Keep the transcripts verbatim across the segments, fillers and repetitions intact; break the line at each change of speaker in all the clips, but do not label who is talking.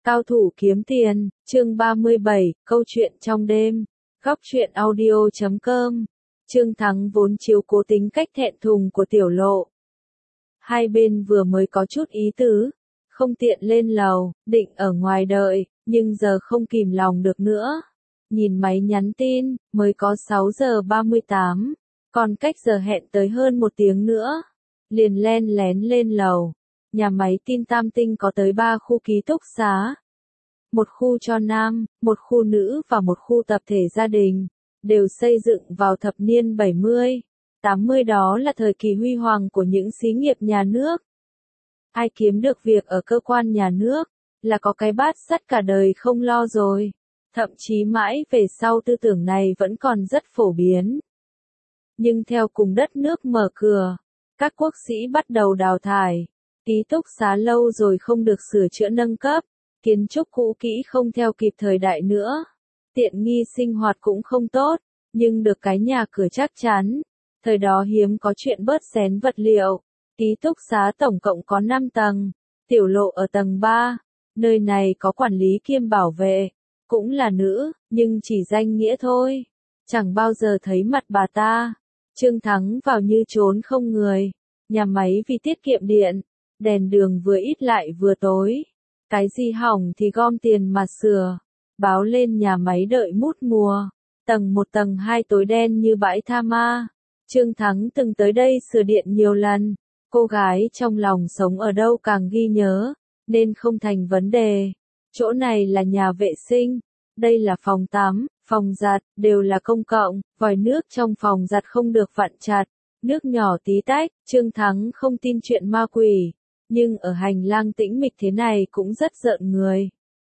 Cao thủ kiếm tiền, chương ba mươi bảy, câu chuyện trong đêm. Góc truyện audio chấm com. Trương Thắng vốn chiếu cố tính cách thẹn thùng của Tiểu Lộ. Hai bên vừa mới có chút ý tứ, không tiện lên lầu, định ở ngoài đợi, nhưng giờ không kìm lòng được nữa. Nhìn máy nhắn tin, mới có sáu giờ ba mươi tám, còn cách giờ hẹn tới hơn một tiếng nữa. Liền len lén lên lầu. Nhà máy tin Tam Tinh có tới ba khu ký túc xá. Một khu cho nam, một khu nữ và một khu tập thể gia đình, đều xây dựng vào thập niên bảy mươi, tám mươi, đó là thời kỳ huy hoàng của những xí nghiệp nhà nước. Ai kiếm được việc ở cơ quan nhà nước, là có cái bát sắt cả đời không lo rồi. Thậm chí mãi về sau tư tưởng này vẫn còn rất phổ biến. Nhưng theo cùng đất nước mở cửa, các quốc sĩ bắt đầu đào thải. Ký túc xá lâu rồi không được sửa chữa nâng cấp, kiến trúc cũ kỹ không theo kịp thời đại nữa. Tiện nghi sinh hoạt cũng không tốt, nhưng được cái nhà cửa chắc chắn. Thời đó hiếm có chuyện bớt xén vật liệu. Ký túc xá tổng cộng có năm tầng, Tiểu Lộ ở tầng ba. Nơi này có quản lý kiêm bảo vệ, cũng là nữ, nhưng chỉ danh nghĩa thôi. Chẳng bao giờ thấy mặt bà ta. Trương Thắng vào như trốn không người. Nhà máy vì tiết kiệm điện, đèn đường vừa ít lại vừa tối. Cái gì hỏng thì gom tiền mà sửa. Báo lên nhà máy đợi mút mùa. Tầng một tầng hai tối đen như bãi tha ma. Trương Thắng từng tới đây sửa điện nhiều lần. Cô gái trong lòng sống ở đâu càng ghi nhớ, nên không thành vấn đề. Chỗ này là nhà vệ sinh. Đây là phòng tắm, phòng giặt, đều là công cộng. Vòi nước trong phòng giặt không được vặn chặt. Nước nhỏ tí tách. Trương Thắng không tin chuyện ma quỷ. Nhưng ở hành lang tĩnh mịch thế này cũng rất rợn người.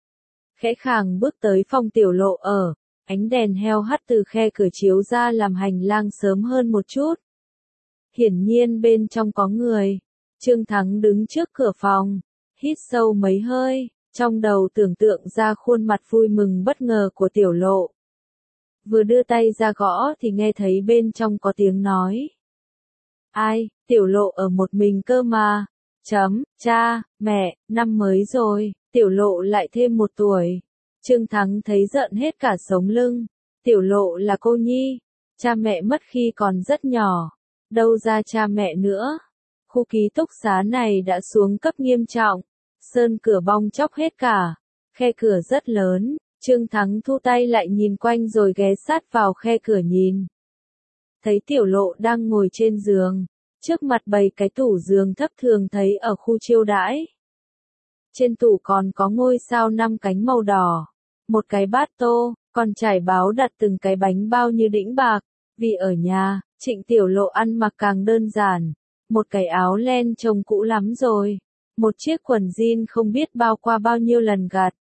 Khẽ khàng bước tới phòng Tiểu Lộ ở, ánh đèn heo hắt từ khe cửa chiếu ra làm hành lang sớm hơn một chút. Hiển nhiên bên trong có người. Trương Thắng đứng trước cửa phòng, hít sâu mấy hơi, trong đầu tưởng tượng ra khuôn mặt vui mừng bất ngờ của Tiểu Lộ. Vừa đưa tay ra gõ thì nghe thấy bên trong có tiếng nói. Ai, Tiểu Lộ ở một mình cơ mà. Chấm, cha, mẹ, năm mới rồi, Tiểu Lộ lại thêm một tuổi. Trương Thắng thấy giận hết cả sống lưng. Tiểu Lộ là cô nhi, cha mẹ mất khi còn rất nhỏ, đâu ra cha mẹ nữa. Khu ký túc xá này đã xuống cấp nghiêm trọng, sơn cửa bong chóc hết cả, khe cửa rất lớn. Trương Thắng thu tay lại nhìn quanh rồi ghé sát vào khe cửa nhìn. Thấy Tiểu Lộ đang ngồi trên giường. Trước mặt bày cái tủ giường thấp thường thấy ở khu chiêu đãi. Trên tủ còn có ngôi sao năm cánh màu đỏ, một cái bát tô, còn trải báo đặt từng cái bánh bao như đĩnh bạc. Vì ở nhà, Trịnh Tiểu Lộ ăn mặc càng đơn giản, một cái áo len trông cũ lắm rồi, một chiếc quần jean không biết bao qua bao nhiêu lần gạt.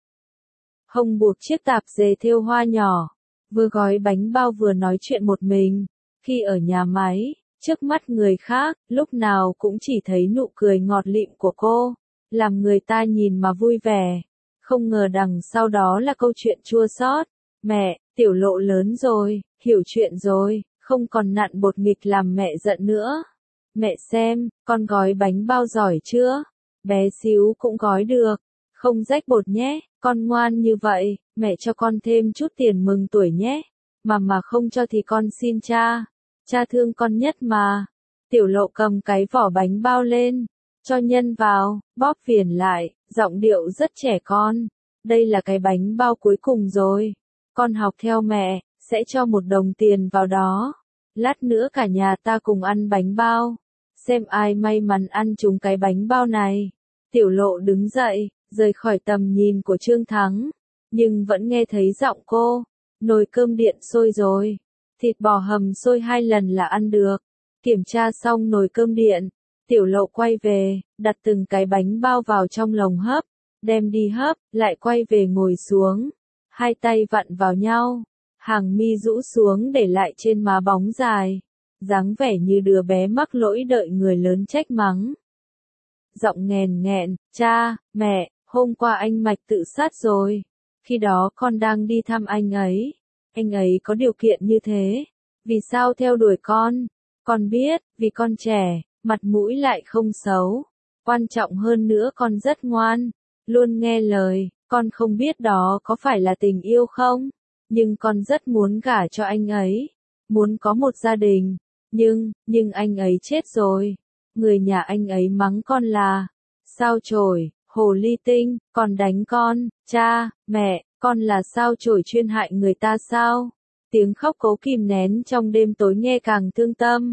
Hông buộc chiếc tạp dề thêu hoa nhỏ, vừa gói bánh bao vừa nói chuyện một mình. Khi ở nhà máy, trước mắt người khác, lúc nào cũng chỉ thấy nụ cười ngọt lịm của cô, làm người ta nhìn mà vui vẻ. Không ngờ đằng sau đó là câu chuyện chua xót. Mẹ, Tiểu Lộ lớn rồi, hiểu chuyện rồi, không còn nặn bột nghịch làm mẹ giận nữa. Mẹ xem, con gói bánh bao giỏi chưa? Bé xíu cũng gói được, không rách bột nhé, con ngoan như vậy, mẹ cho con thêm chút tiền mừng tuổi nhé. Mà mà không cho thì con xin cha. Cha thương con nhất mà. Tiểu Lộ cầm cái vỏ bánh bao lên, cho nhân vào, bóp viền lại, giọng điệu rất trẻ con. Đây là cái bánh bao cuối cùng rồi. Con học theo mẹ, sẽ cho một đồng tiền vào đó. Lát nữa cả nhà ta cùng ăn bánh bao. Xem ai may mắn ăn trúng cái bánh bao này. Tiểu Lộ đứng dậy, rời khỏi tầm nhìn của Trương Thắng. Nhưng vẫn nghe thấy giọng cô. Nồi cơm điện sôi rồi. Thịt bò hầm sôi hai lần là ăn được. Kiểm tra xong nồi cơm điện, Tiểu Lộ quay về, đặt từng cái bánh bao vào trong lồng hấp, đem đi hấp, lại quay về ngồi xuống. Hai tay vặn vào nhau, hàng mi rũ xuống để lại trên má bóng dài. Dáng vẻ như đứa bé mắc lỗi đợi người lớn trách mắng. Giọng nghèn nghẹn, cha, mẹ, hôm qua anh Mạch tự sát rồi. Khi đó con đang đi thăm anh ấy. Anh ấy có điều kiện như thế. Vì sao theo đuổi con? Con biết, vì con trẻ, mặt mũi lại không xấu. Quan trọng hơn nữa con rất ngoan, luôn nghe lời, Con không biết đó có phải là tình yêu không? Nhưng con rất muốn gả cho anh ấy. Muốn có một gia đình. Nhưng, nhưng anh ấy chết rồi. Người nhà anh ấy mắng con là sao chổi, hồ ly tinh, còn đánh con, cha, mẹ, con là sao chổi chuyên hại người ta sao? Tiếng khóc cố kìm nén trong đêm tối nghe càng thương tâm.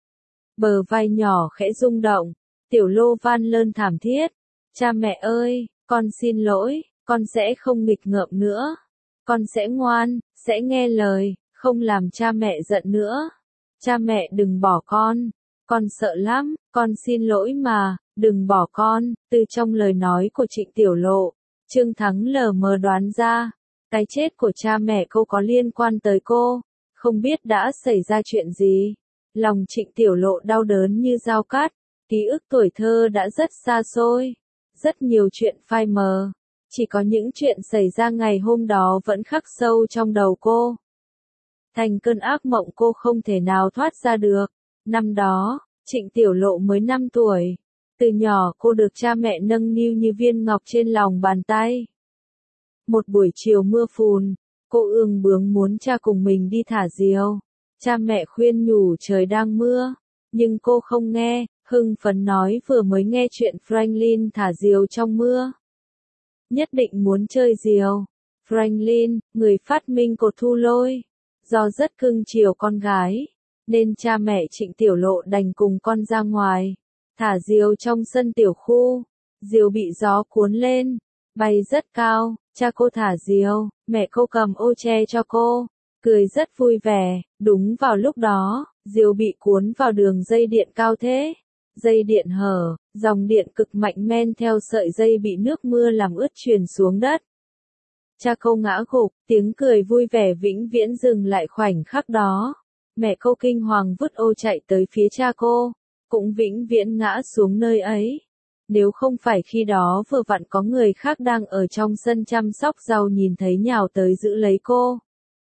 Bờ vai nhỏ khẽ rung động, Tiểu Lô van lơn thảm thiết. Cha mẹ ơi, con xin lỗi, con sẽ không nghịch ngợm nữa. Con sẽ ngoan, sẽ nghe lời, không làm cha mẹ giận nữa. Cha mẹ đừng bỏ con, con sợ lắm, con xin lỗi mà, đừng bỏ con. Từ trong lời nói của Trịnh Tiểu Lộ, Trương Thắng lờ mờ đoán ra, cái chết của cha mẹ cô có liên quan tới cô, không biết đã xảy ra chuyện gì. Lòng Trịnh Tiểu Lộ đau đớn như dao cắt, ký ức tuổi thơ đã rất xa xôi, rất nhiều chuyện phai mờ, chỉ có những chuyện xảy ra ngày hôm đó vẫn khắc sâu trong đầu cô. Thành cơn ác mộng cô không thể nào thoát ra được. Năm đó, Trịnh Tiểu Lộ mới năm tuổi. Từ nhỏ cô được cha mẹ nâng niu như viên ngọc trên lòng bàn tay. Một buổi chiều mưa phùn, cô ương bướng muốn cha cùng mình đi thả diều. Cha mẹ khuyên nhủ trời đang mưa, nhưng cô không nghe, hưng phấn nói vừa mới nghe chuyện Franklin thả diều trong mưa. Nhất định muốn chơi diều. Franklin, người phát minh cột thu lôi, do rất cưng chiều con gái, nên cha mẹ Trịnh Tiểu Lộ đành cùng con ra ngoài, thả diều trong sân tiểu khu. Diều bị gió cuốn lên, bay rất cao, cha cô thả diều, mẹ cô cầm ô che cho cô, cười rất vui vẻ. Đúng vào lúc đó, diều bị cuốn vào đường dây điện cao thế. Dây điện hở, dòng điện cực mạnh men theo sợi dây bị nước mưa làm ướt truyền xuống đất. Cha cô ngã gục, tiếng cười vui vẻ vĩnh viễn dừng lại khoảnh khắc đó. Mẹ cô kinh hoàng vứt ô chạy tới phía cha cô, cũng vĩnh viễn ngã xuống nơi ấy. Nếu không phải khi đó vừa vặn có người khác đang ở trong sân chăm sóc rau nhìn thấy nhào tới giữ lấy cô,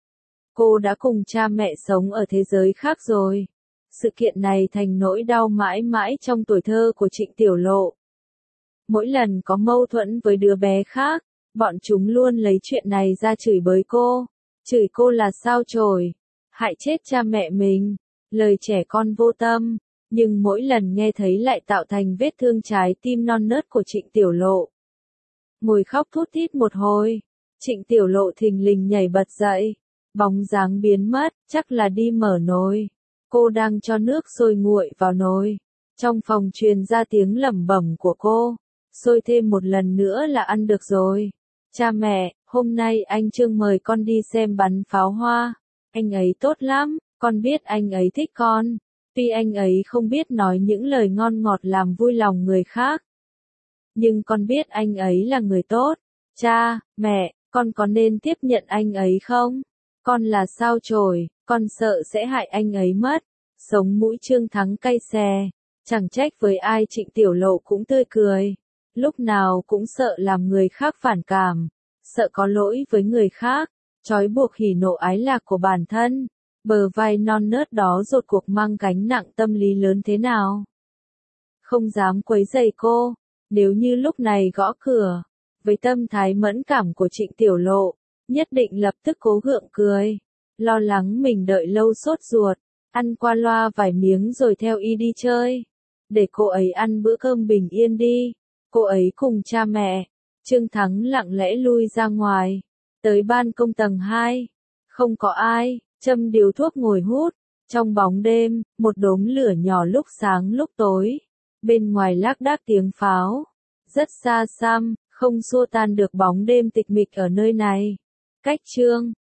cô đã cùng cha mẹ sống ở thế giới khác rồi. Sự kiện này thành nỗi đau mãi mãi trong tuổi thơ của Trịnh Tiểu Lộ. Mỗi lần có mâu thuẫn với đứa bé khác, bọn chúng luôn lấy chuyện này ra chửi bới cô. Chửi cô là sao chổi, hại chết cha mẹ mình, lời trẻ con vô tâm. Nhưng mỗi lần nghe thấy lại tạo thành vết thương trái tim non nớt của Trịnh Tiểu Lộ. Ngồi khóc thút thít một hồi, Trịnh Tiểu Lộ thình lình nhảy bật dậy. Bóng dáng biến mất, chắc là đi mở nồi. Cô đang cho nước sôi nguội vào nồi. Trong phòng truyền ra tiếng lẩm bẩm của cô. Sôi thêm một lần nữa là ăn được rồi. Cha mẹ, hôm nay anh Trương mời con đi xem bắn pháo hoa. Anh ấy tốt lắm, con biết anh ấy thích con. Tuy anh ấy không biết nói những lời ngon ngọt làm vui lòng người khác, nhưng con biết anh ấy là người tốt. Cha, mẹ, con có nên tiếp nhận anh ấy không? Con là sao chổi, con sợ sẽ hại anh ấy mất. Sống mũi Trương Thắng cay xè, chẳng trách với ai Trịnh Tiểu Lộ cũng tươi cười. Lúc nào cũng sợ làm người khác phản cảm, sợ có lỗi với người khác, trói buộc hỉ nộ ái lạc của bản thân. Bờ vai non nớt đó rốt cuộc mang gánh nặng tâm lý lớn thế nào. Không dám quấy rầy cô, nếu như lúc này gõ cửa, với tâm thái mẫn cảm của Trịnh Tiểu Lộ, nhất định lập tức cố gượng cười, lo lắng mình đợi lâu sốt ruột, ăn qua loa vài miếng rồi theo y đi chơi. Để cô ấy ăn bữa cơm bình yên đi, cô ấy cùng cha mẹ. Trương Thắng lặng lẽ lui ra ngoài, tới ban công tầng hai, không có ai. Châm điếu thuốc ngồi hút, trong bóng đêm, một đốm lửa nhỏ lúc sáng lúc tối, bên ngoài lác đác tiếng pháo, rất xa xăm, không xua tan được bóng đêm tịch mịch ở nơi này. Cách Trương